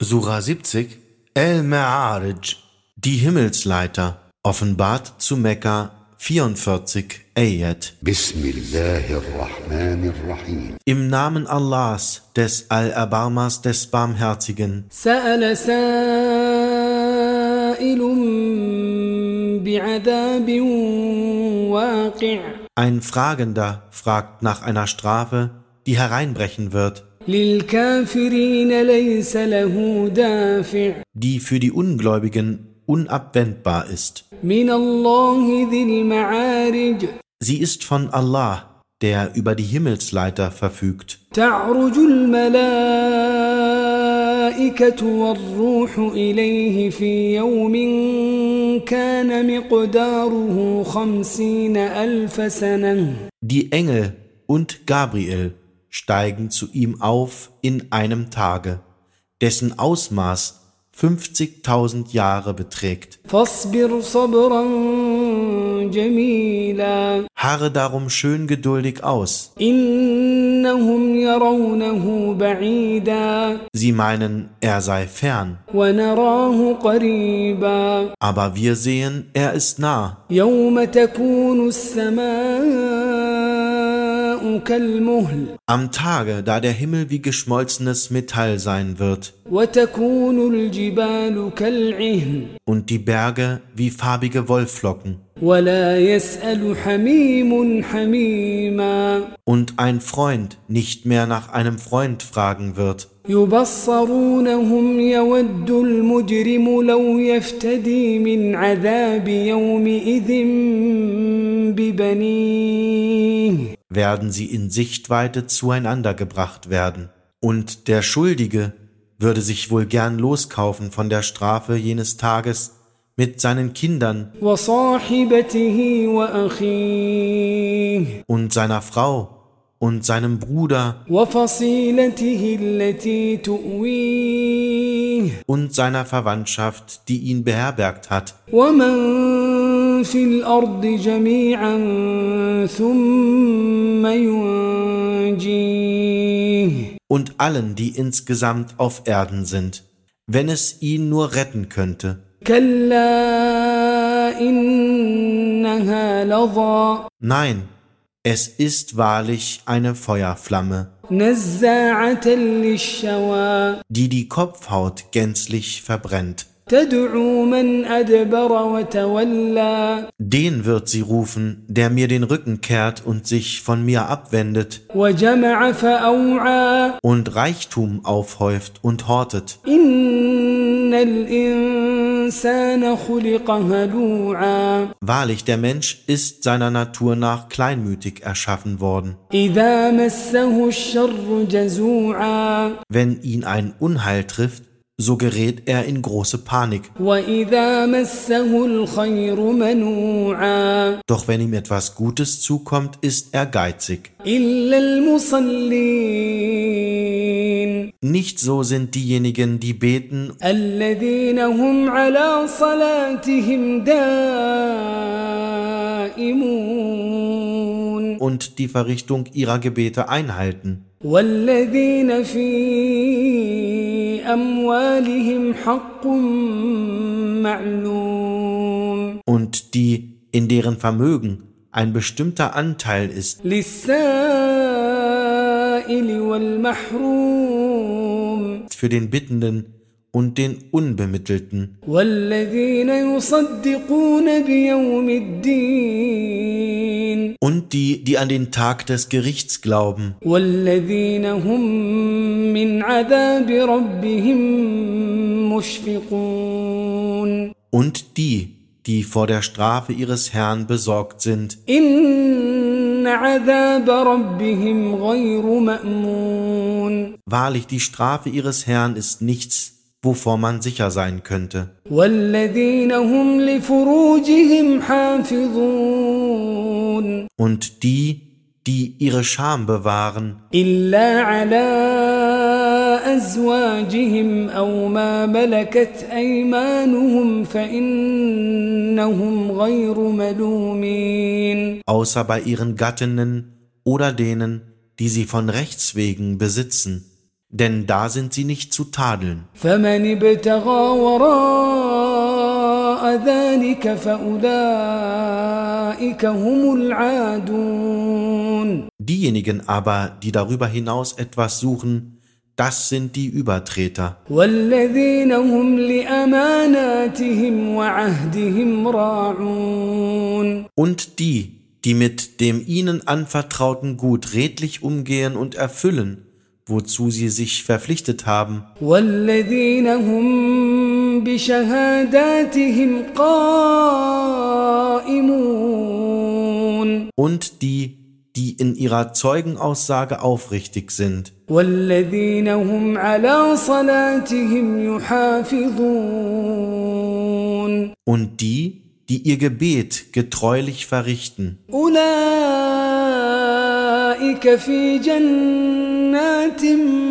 Sura 70, El-Ma'arij, die Himmelsleiter, offenbart zu Mekka, 44 Ayat. Bismillahirrahmanirrahim. Im Namen Allahs, des Allerbarmers, des Barmherzigen. سأل سائل بعذاب واقع. Ein Fragender fragt nach einer Strafe, die hereinbrechen wird, للكافرين ليس له دافع. die für die Ungläubigen unabwendbar ist. من الله ذي المعارج. Sie ist von Allah, der über die Himmelsleiter verfügt. تعرج الملائكة والروح إليه في يوم كان مقداره 50,000 سنة. Die Engel und Gabriel steigen zu ihm auf in einem Tage, dessen Ausmaß 50.000 Jahre beträgt. فاصبر صبرا جميلا. Harre darum schön geduldig aus. إنهم يرونه بعيدا Sie meinen, er sei fern, ونراه قريبا. aber wir sehen, er ist nah. يوم تكون السماء كالمهل Am Tage, da der Himmel wie geschmolzenes Metall sein wird وتكون الجبال كالعهن und die Berge wie farbige Wollflocken ولا يسأل حميم حميما. und ein Freund nicht mehr nach einem Freund fragen wird. يبصرونهم يود المجرم لو يفتدي من عذاب يومئذ ببنيه. Werden sie in Sichtweite zueinander gebracht werden. Und der Schuldige würde sich wohl gern loskaufen von der Strafe jenes Tages mit seinen Kindern وصاحبته وأخيه und seiner Frau und seinem Bruder وفصيلته التي تؤويه und seiner Verwandtschaft, die ihn beherbergt hat, ومن في الأرض جميعا ثم ينجيه. und allen, die insgesamt auf Erden sind, wenn es ihn nur retten könnte. كلا إنها لظى Nein, es ist wahrlich eine Feuerflamme, نزاعة للشوى die die Kopfhaut gänzlich verbrennt. تدعو من أدبر وتولى Den wird sie rufen, der mir den Rücken kehrt und sich von mir abwendet وجمع فأوعى. und Reichtum aufhäuft und hortet. إن الإنسان خلق هلوعا Wahrlich, der Mensch ist seiner Natur nach kleinmütig erschaffen worden. إذا مسه الشر جزوعا Wenn ihn ein Unheil trifft, so gerät er in große Panik. وإذا مسه الخير منوعا. Doch wenn ihm etwas Gutes zukommt, ist er geizig. إلا المصلين Nicht so sind diejenigen, die beten الذين هم على صلاتهم دائمون und die Verrichtung ihrer Gebete einhalten. والذين في أموالهم حق معلوم Und die, in deren Vermögen ein bestimmter Anteil ist, للسائل والمحروم für den Bittenden und den Unbemittelten. والذين يصدقون بيوم الدين Und die, die an den Tag des Gerichts glauben. والذين هم من عذاب ربهم مشفقون. Und die, die vor der Strafe ihres Herrn besorgt sind. إن عذاب ربهم غير مأمون. Wahrlich, die Strafe ihres Herrn ist nichts, wovor man sicher sein könnte. والذين هم لفروجهم حافظون. Und die, die ihre Scham bewahren, إلا على أزواجهم أو ما ملكت أيمانهم فإنهم غير ملومين. außer bei ihren Gattinnen oder denen, die sie von Rechts wegen besitzen. denn da sind sie nicht zu tadeln. فمن ابتغى وراء ذلك فأولئك هم العادون. Diejenigen aber, die darüber hinaus etwas suchen, das sind die Übertreter. والذين هم لأماناتهم وعهدهم راعون. Und die mit dem ihnen anvertrauten Gut redlich umgehen und erfüllen, wozu sie sich verpflichtet haben. والذين هم بشهاداتهم قائمون. Und die in ihrer Zeugenaussage aufrichtig sind. والذين هم على صلاتهم يحافظون. Und die ihr Gebet getreulich verrichten. أولئك في جنات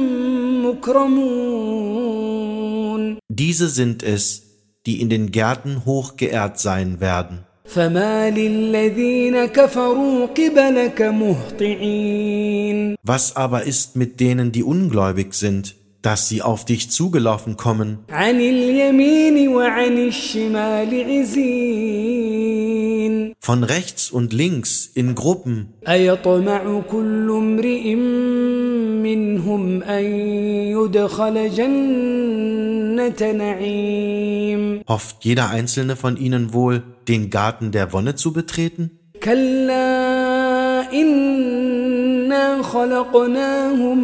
مكرمون. Diese sind es, die in den Gärten hochgeehrt sein werden. فما للذين كفروا قبلك مهطعين. Was aber ist mit denen, die ungläubig sind, dass sie auf dich zugelaufen kommen? عن اليمين وعن الشمال عزين. Von rechts und links in Gruppen. أيطمع كل امرئ منهم أن يدخل جنة نعيم. Hofft jeder einzelne von ihnen wohl, den Garten der Wonne zu betreten? كلا إنا خلقناهم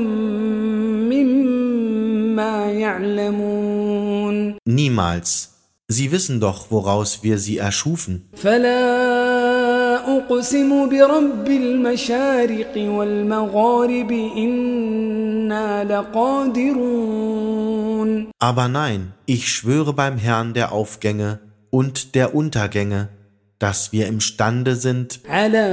مما يعلمون. Niemals. Sie wissen doch, woraus wir sie erschufen. فلا أقسم برب المشارق والمغارب إنا لقادرون. Aber nein, ich schwöre beim Herrn der Aufgänge und der Untergänge, dass wir imstande sind, على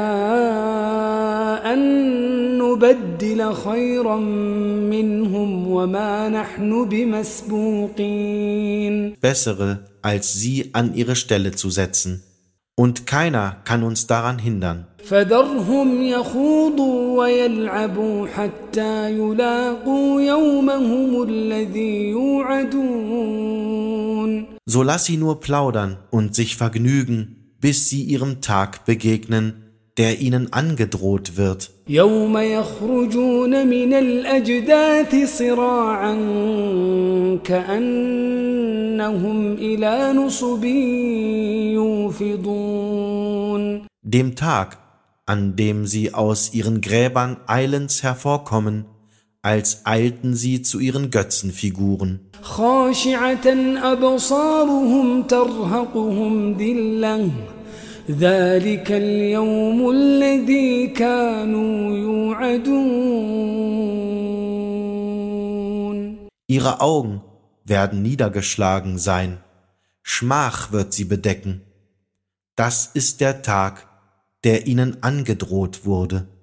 أن نبدل خيرا منهم وما نحن بمسبوقين. bessere als sie an ihre Stelle zu setzen. Und keiner kann uns daran hindern. فذرهم يخوضوا ويلعبوا حتى يلاقوا يومهم الذي يوعدون. So lass sie nur plaudern und sich vergnügen, bis sie ihrem Tag begegnen, der ihnen angedroht wird. يوم يخرجون من الأجداث صراعا كأنهم إلى نصب يوفضون. Dem Tag, an dem sie aus ihren Gräbern eilends hervorkommen, als eilten sie zu ihren Götzenfiguren. خاشعة أبصارهم ترهقهم ذلة ذلك اليوم الذي كانوا يوعدون. Ihre Augen werden niedergeschlagen sein, Schmach wird sie bedecken. Das ist der Tag, der ihnen angedroht wurde.